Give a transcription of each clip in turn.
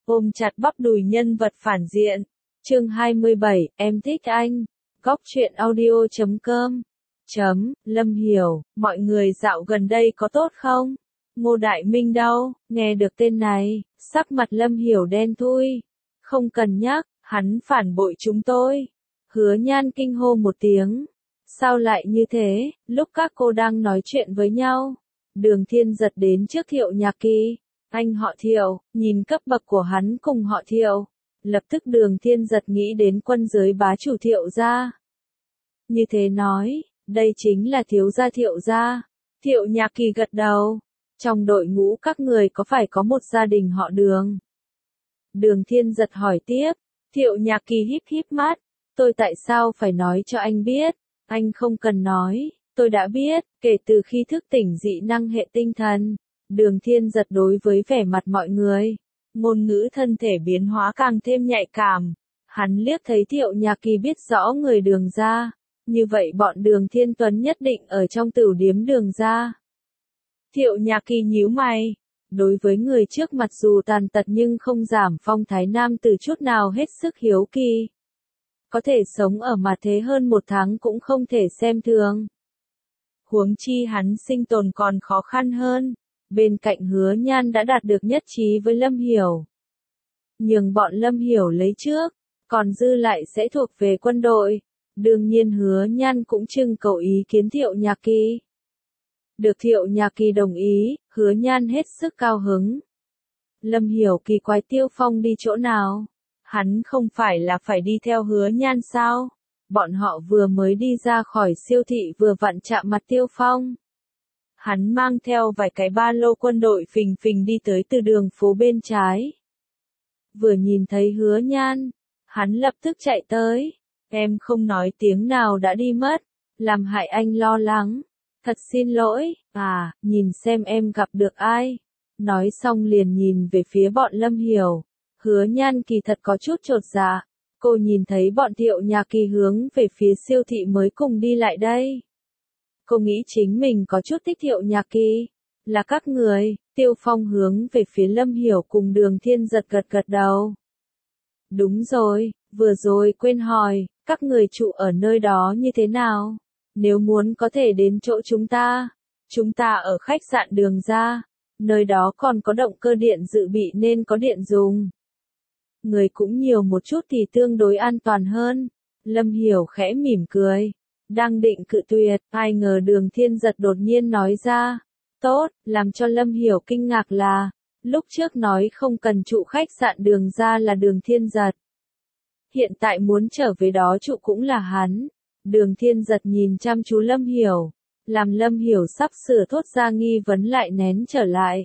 ôm chặt bắp đùi nhân vật phản diện. Chương 27, em thích anh. Góc truyện audio.com. Lâm Hiểu, mọi người dạo gần đây có tốt không? Ngô Đại Minh đâu? Nghe được tên này, sắc mặt Lâm Hiểu đen thui. Không cần nhắc, hắn phản bội chúng tôi. Hứa Nhan kinh hô một tiếng. Sao lại như thế? Lúc các cô đang nói chuyện với nhau, Đường Thiên Giật đến trước Thiệu Nhạc Kỳ. Anh họ Thiệu, nhìn cấp bậc của hắn cùng họ Thiệu. Lập tức Đường Thiên Giật nghĩ đến quân giới bá chủ Thiệu gia. Như thế nói, đây chính là thiếu gia Thiệu gia. Thiệu Nhạc Kỳ gật đầu. Trong đội ngũ các người có phải có một gia đình họ Đường? Đường Thiên Giật hỏi tiếp. Thiệu Nhạc Kỳ híp híp mắt. Tôi tại sao phải nói cho anh biết? Anh không cần nói, tôi đã biết, kể từ khi thức tỉnh dị năng hệ tinh thần. Đường Thiên Giật đối với vẻ mặt mọi người, ngôn ngữ thân thể biến hóa càng thêm nhạy cảm. Hắn liếc thấy Thiệu Nhạc Kỳ biết rõ người Đường gia, như vậy bọn Đường Thiên Tuấn nhất định ở trong tửu điếm Đường gia. Thiệu Nhạc Kỳ nhíu mày, đối với người trước mặt dù tàn tật nhưng không giảm phong thái nam từ chút nào hết sức hiếu kỳ. Có thể sống ở mặt thế hơn một tháng cũng không thể xem thường. Huống chi hắn sinh tồn còn khó khăn hơn. Bên cạnh Hứa Nhan đã đạt được nhất trí với Lâm Hiểu. Nhưng bọn Lâm Hiểu lấy trước, còn dư lại sẽ thuộc về quân đội. Đương nhiên Hứa Nhan cũng trưng cầu ý kiến Thiệu Nhạc Kỳ. Được Thiệu Nhạc Kỳ đồng ý, Hứa Nhan hết sức cao hứng. Lâm Hiểu kỳ quái Tiêu Phong đi chỗ nào? Hắn không phải là phải đi theo Hứa Nhan sao? Bọn họ vừa mới đi ra khỏi siêu thị vừa vặn chạm mặt Tiêu Phong. Hắn mang theo vài cái ba lô quân đội phình phình đi tới từ đường phố bên trái. Vừa nhìn thấy Hứa Nhan, hắn lập tức chạy tới. Em không nói tiếng nào đã đi mất, làm hại anh lo lắng. Thật xin lỗi, nhìn xem em gặp được ai. Nói xong liền nhìn về phía bọn Lâm Hiểu. Hứa Nhan kỳ thật có chút chột dạ. Cô nhìn thấy bọn Thiệu Nhạc Kỳ hướng về phía siêu thị mới cùng đi lại đây. Cô nghĩ chính mình có chút thích Thiệu Nhạc Kỳ. Là các người. Tiêu Phong hướng về phía Lâm Hiểu cùng Đường Thiên Giật gật gật đầu. Đúng rồi, vừa rồi quên hỏi, các người trụ ở nơi đó như thế nào? Nếu muốn có thể đến chỗ chúng ta. Chúng ta ở khách sạn Đường gia. Nơi đó còn có động cơ điện dự bị nên có điện dùng. Người cũng nhiều một chút thì tương đối an toàn hơn. Lâm Hiểu khẽ mỉm cười. Đang định cự tuyệt, ai ngờ Đường Thiên Giật đột nhiên nói ra. Tốt, làm cho Lâm Hiểu kinh ngạc là, lúc trước nói không cần trụ khách sạn Đường gia là Đường Thiên Giật. Hiện tại muốn trở về đó trụ cũng là hắn. Đường Thiên Giật nhìn chăm chú Lâm Hiểu, làm Lâm Hiểu sắp sửa thốt ra nghi vấn lại nén trở lại.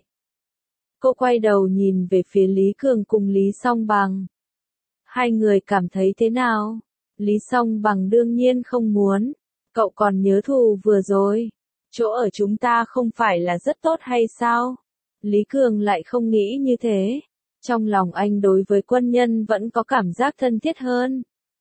Cô quay đầu nhìn về phía Lý Cường cùng Lý Song Bằng. Hai người cảm thấy thế nào? Lý Song Bằng đương nhiên không muốn. Cậu còn nhớ thù vừa rồi. Chỗ ở chúng ta không phải là rất tốt hay sao? Lý Cường lại không nghĩ như thế. Trong lòng anh đối với quân nhân vẫn có cảm giác thân thiết hơn.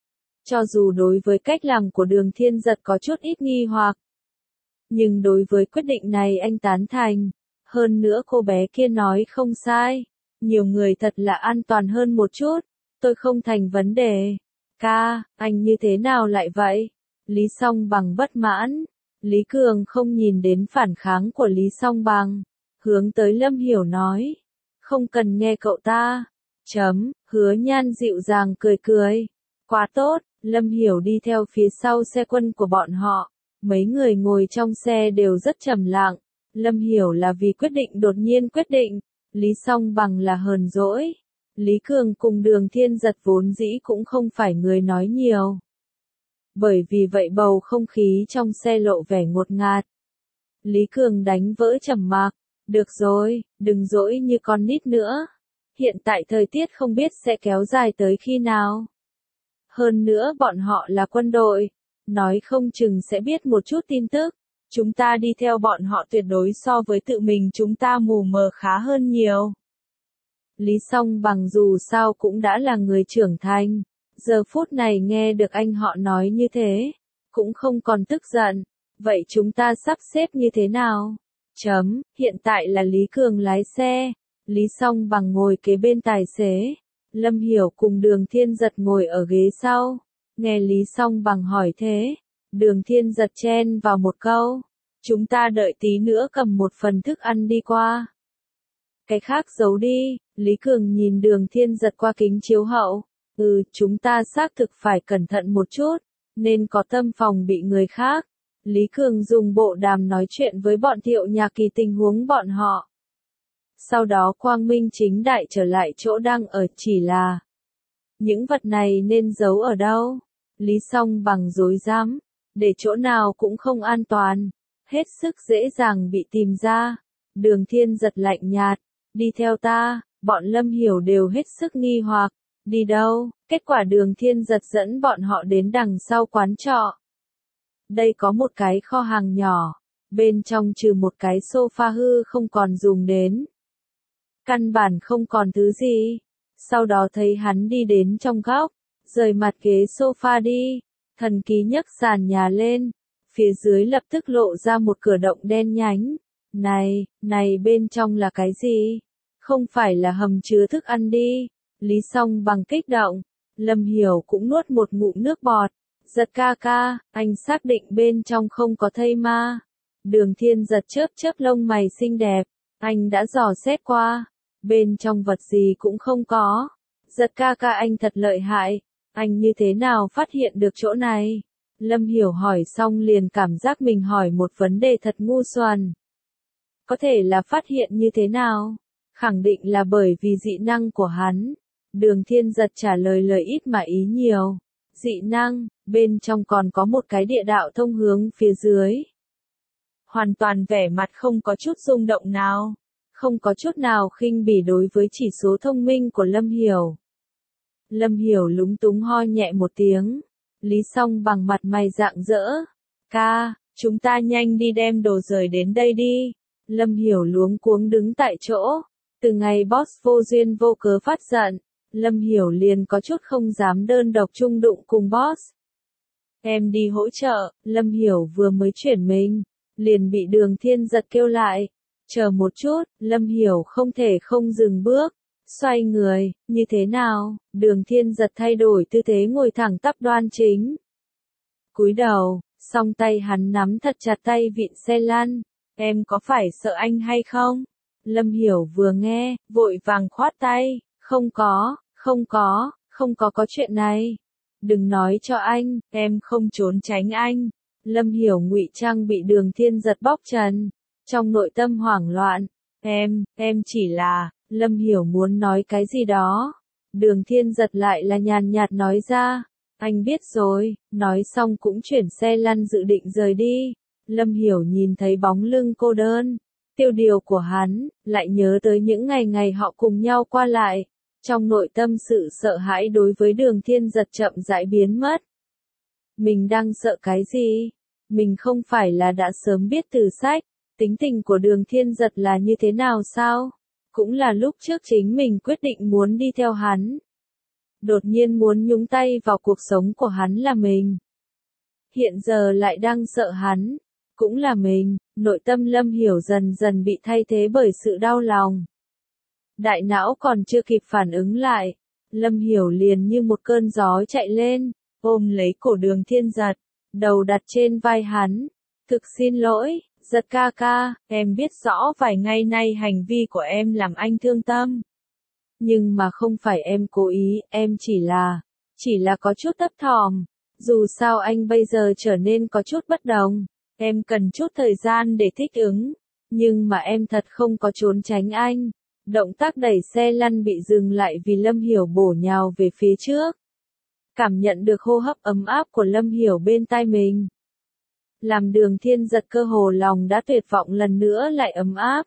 Cho dù đối với cách làm của Đường Thiên Giật có chút ít nghi hoặc. Nhưng đối với quyết định này anh tán thành. Hơn nữa cô bé kia nói không sai. Nhiều người thật là an toàn hơn một chút. Tôi không thành vấn đề. Ca, anh như thế nào lại vậy? Lý Song Bằng bất mãn. Lý Cường không nhìn đến phản kháng của Lý Song Bằng. Hướng tới Lâm Hiểu nói. Không cần nghe cậu ta. Hứa Nhan dịu dàng cười cười. Quá tốt, Lâm Hiểu đi theo phía sau xe quân của bọn họ. Mấy người ngồi trong xe đều rất trầm lặng. Lâm Hiểu là vì quyết định đột nhiên quyết định. Lý Song Bằng là hờn dỗi. Lý Cường cùng Đường Thiên Giật vốn dĩ cũng không phải người nói nhiều. Bởi vì vậy bầu không khí trong xe lộ vẻ ngột ngạt. Lý Cường đánh vỡ trầm mặc. Được rồi, đừng dỗi như con nít nữa. Hiện tại thời tiết không biết sẽ kéo dài tới khi nào. Hơn nữa bọn họ là quân đội. Nói không chừng sẽ biết một chút tin tức. Chúng ta đi theo bọn họ tuyệt đối so với tự mình chúng ta mù mờ khá hơn nhiều. Lý Song Bằng dù sao cũng đã là người trưởng thành. Giờ phút này nghe được anh họ nói như thế. Cũng không còn tức giận. Vậy chúng ta sắp xếp như thế nào? Hiện tại là Lý Cường lái xe. Lý Song Bằng ngồi kế bên tài xế. Lâm Hiểu cùng Đường Thiên Giật ngồi ở ghế sau. Nghe Lý Song Bằng hỏi thế, Đường Thiên Giật chen vào một câu. Chúng ta đợi tí nữa cầm một phần thức ăn đi qua. Cái khác giấu đi, Lý Cường nhìn Đường Thiên Giật qua kính chiếu hậu. Chúng ta xác thực phải cẩn thận một chút, nên có tâm phòng bị người khác. Lý Cường dùng bộ đàm nói chuyện với bọn Thiệu Nhạc Kỳ tình huống bọn họ. Sau đó quang minh chính đại trở lại chỗ đang ở, chỉ là những vật này nên giấu ở đâu? Lý Song Bằng rối rắm, để chỗ nào cũng không an toàn, hết sức dễ dàng bị tìm ra. Đường Thiên Giật lạnh nhạt, đi theo ta, bọn Lâm Hiểu đều hết sức nghi hoặc, đi đâu? Kết quả Đường Thiên Giật dẫn bọn họ đến đằng sau quán trọ. Đây có một cái kho hàng nhỏ, bên trong trừ một cái sofa hư không còn dùng đến. Căn bản không còn thứ gì. Sau đó thấy hắn đi đến trong góc, rời mặt ghế sofa đi, thần kỳ nhấc sàn nhà lên, phía dưới lập tức lộ ra một cửa động đen nhánh. Này bên trong là cái gì? Không phải là hầm chứa thức ăn đi. Lý Song Bằng kích động, Lâm Hiểu cũng nuốt một ngụm nước bọt. Giật ca, anh xác định bên trong không có thây ma. Đường Thiên Giật chớp lông mày xinh đẹp, anh đã dò xét qua, bên trong vật gì cũng không có. Giật ca anh thật lợi hại, anh như thế nào phát hiện được chỗ này? Lâm Hiểu hỏi xong liền cảm giác mình hỏi một vấn đề thật ngu xuẩn. Có thể là phát hiện như thế nào? Khẳng định là bởi vì dị năng của hắn. Đường Thiên Giật trả lời lời ít mà ý nhiều. Dị năng, bên trong còn có một cái địa đạo thông hướng phía dưới. Hoàn toàn vẻ mặt không có chút rung động nào, không có chút nào khinh bỉ đối với chỉ số thông minh của Lâm Hiểu. Lâm Hiểu lúng túng ho nhẹ một tiếng. Lý Song Bằng mặt mày rạng rỡ. Chúng ta nhanh đi đem đồ rời đến đây đi. Lâm Hiểu luống cuống đứng tại chỗ. Từ ngày boss vô duyên vô cớ phát giận, Lâm Hiểu liền có chút không dám đơn độc chung đụng cùng boss. Em đi hỗ trợ, Lâm Hiểu vừa mới chuyển mình, liền bị Đường Thiên Giật kêu lại. Chờ một chút, Lâm Hiểu không thể không dừng bước, xoay người, như thế nào? Đường Thiên Giật thay đổi tư thế ngồi thẳng tắp đoan chính. Cúi đầu, song tay hắn nắm thật chặt tay vịn xe lăn. Em có phải sợ anh hay không? Lâm Hiểu vừa nghe, vội vàng khoát tay. Không có chuyện này. Đừng nói cho anh, em không trốn tránh anh. Lâm Hiểu ngụy trang bị Đường Thiên Giật bóc trần, trong nội tâm hoảng loạn. Em chỉ là, Lâm Hiểu muốn nói cái gì đó. Đường Thiên Giật lại là nhàn nhạt nói ra. Anh biết rồi, nói xong cũng chuyển xe lăn dự định rời đi. Lâm Hiểu nhìn thấy bóng lưng cô đơn, tiêu điều của hắn, lại nhớ tới những ngày họ cùng nhau qua lại. Trong nội tâm sự sợ hãi đối với Đường Thiên Giật chậm rãi biến mất. Mình đang sợ cái gì? Mình không phải là đã sớm biết từ sách, tính tình của Đường Thiên Giật là như thế nào sao? Cũng là lúc trước chính mình quyết định muốn đi theo hắn. Đột nhiên muốn nhúng tay vào cuộc sống của hắn là mình. Hiện giờ lại đang sợ hắn, cũng là mình. Nội tâm Lâm Hiểu dần dần bị thay thế bởi sự đau lòng. Đại não còn chưa kịp phản ứng lại, Lâm Hiểu liền như một cơn gió chạy lên, ôm lấy cổ Đường Thiên Giật, đầu đặt trên vai hắn. Thực xin lỗi, Giật ca, em biết rõ vài ngày nay hành vi của em làm anh thương tâm. Nhưng mà không phải em cố ý, em chỉ là có chút thấp thỏm. Dù sao anh bây giờ trở nên có chút bất đồng, em cần chút thời gian để thích ứng. Nhưng mà em thật không có trốn tránh anh. Động tác đẩy xe lăn bị dừng lại vì Lâm Hiểu bổ nhào về phía trước. Cảm nhận được hô hấp ấm áp của Lâm Hiểu bên tai mình. Làm Đường Thiên Giật cơ hồ lòng đã tuyệt vọng lần nữa lại ấm áp.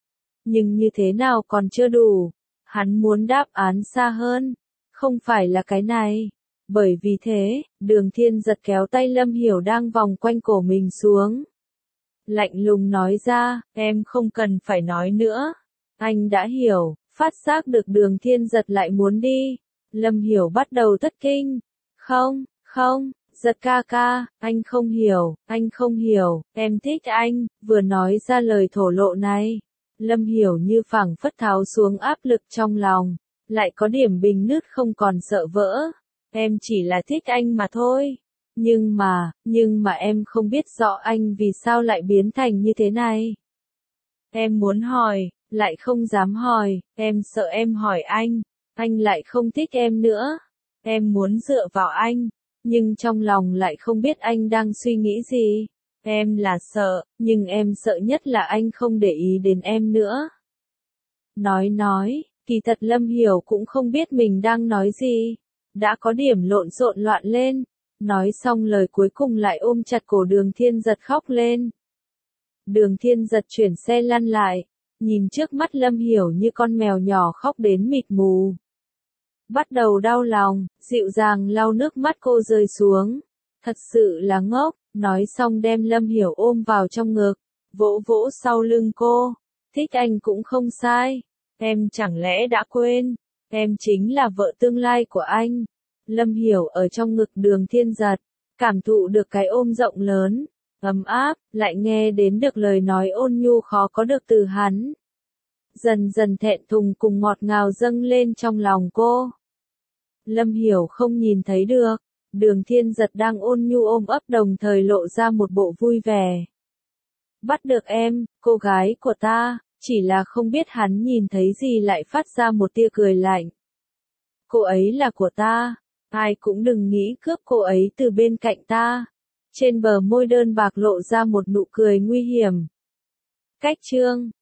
Nhưng như thế nào còn chưa đủ. Hắn muốn đáp án xa hơn. Không phải là cái này. Bởi vì thế, Đường Thiên Giật kéo tay Lâm Hiểu đang vòng quanh cổ mình xuống. Lạnh lùng nói ra, em không cần phải nói nữa. Anh đã hiểu, phát giác được Đường Thiên Giật lại muốn đi. Lâm Hiểu bắt đầu thất kinh. Không, Giật ca, anh không hiểu, em thích anh. Vừa nói ra lời thổ lộ này, Lâm Hiểu như phảng phất tháo xuống áp lực trong lòng, lại có điểm bình nứt không còn sợ vỡ. Em chỉ là thích anh mà thôi. Nhưng mà em không biết rõ anh vì sao lại biến thành như thế này. Em muốn hỏi, lại không dám hỏi, em sợ em hỏi anh lại không thích em nữa. Em muốn dựa vào anh, nhưng trong lòng lại không biết anh đang suy nghĩ gì. Em là sợ, nhưng em sợ nhất là anh không để ý đến em nữa. Nói, kỳ thật Lâm Hiểu cũng không biết mình đang nói gì. Đã có điểm lộn xộn loạn lên. Nói xong lời cuối cùng lại ôm chặt cổ Đường Thiên Giật khóc lên. Đường Thiên Giật chuyển xe lăn lại, nhìn trước mắt Lâm Hiểu như con mèo nhỏ khóc đến mịt mù. Bắt đầu đau lòng, dịu dàng lau nước mắt cô rơi xuống. Thật sự là ngốc, nói xong đem Lâm Hiểu ôm vào trong ngực, vỗ vỗ sau lưng cô. Thích anh cũng không sai. Em chẳng lẽ đã quên, em chính là vợ tương lai của anh. Lâm Hiểu ở trong ngực Đường Thiên Giật, cảm thụ được cái ôm rộng lớn, ấm áp, lại nghe đến được lời nói ôn nhu khó có được từ hắn. Dần dần thẹn thùng cùng ngọt ngào dâng lên trong lòng cô. Lâm Hiểu không nhìn thấy được, Đường Thiên Giật đang ôn nhu ôm ấp đồng thời lộ ra một bộ vui vẻ. Bắt được em, cô gái của ta, chỉ là không biết hắn nhìn thấy gì lại phát ra một tia cười lạnh. Cô ấy là của ta, ai cũng đừng nghĩ cướp cô ấy từ bên cạnh ta. Trên bờ môi đơn bạc lộ ra một nụ cười nguy hiểm. Cách chương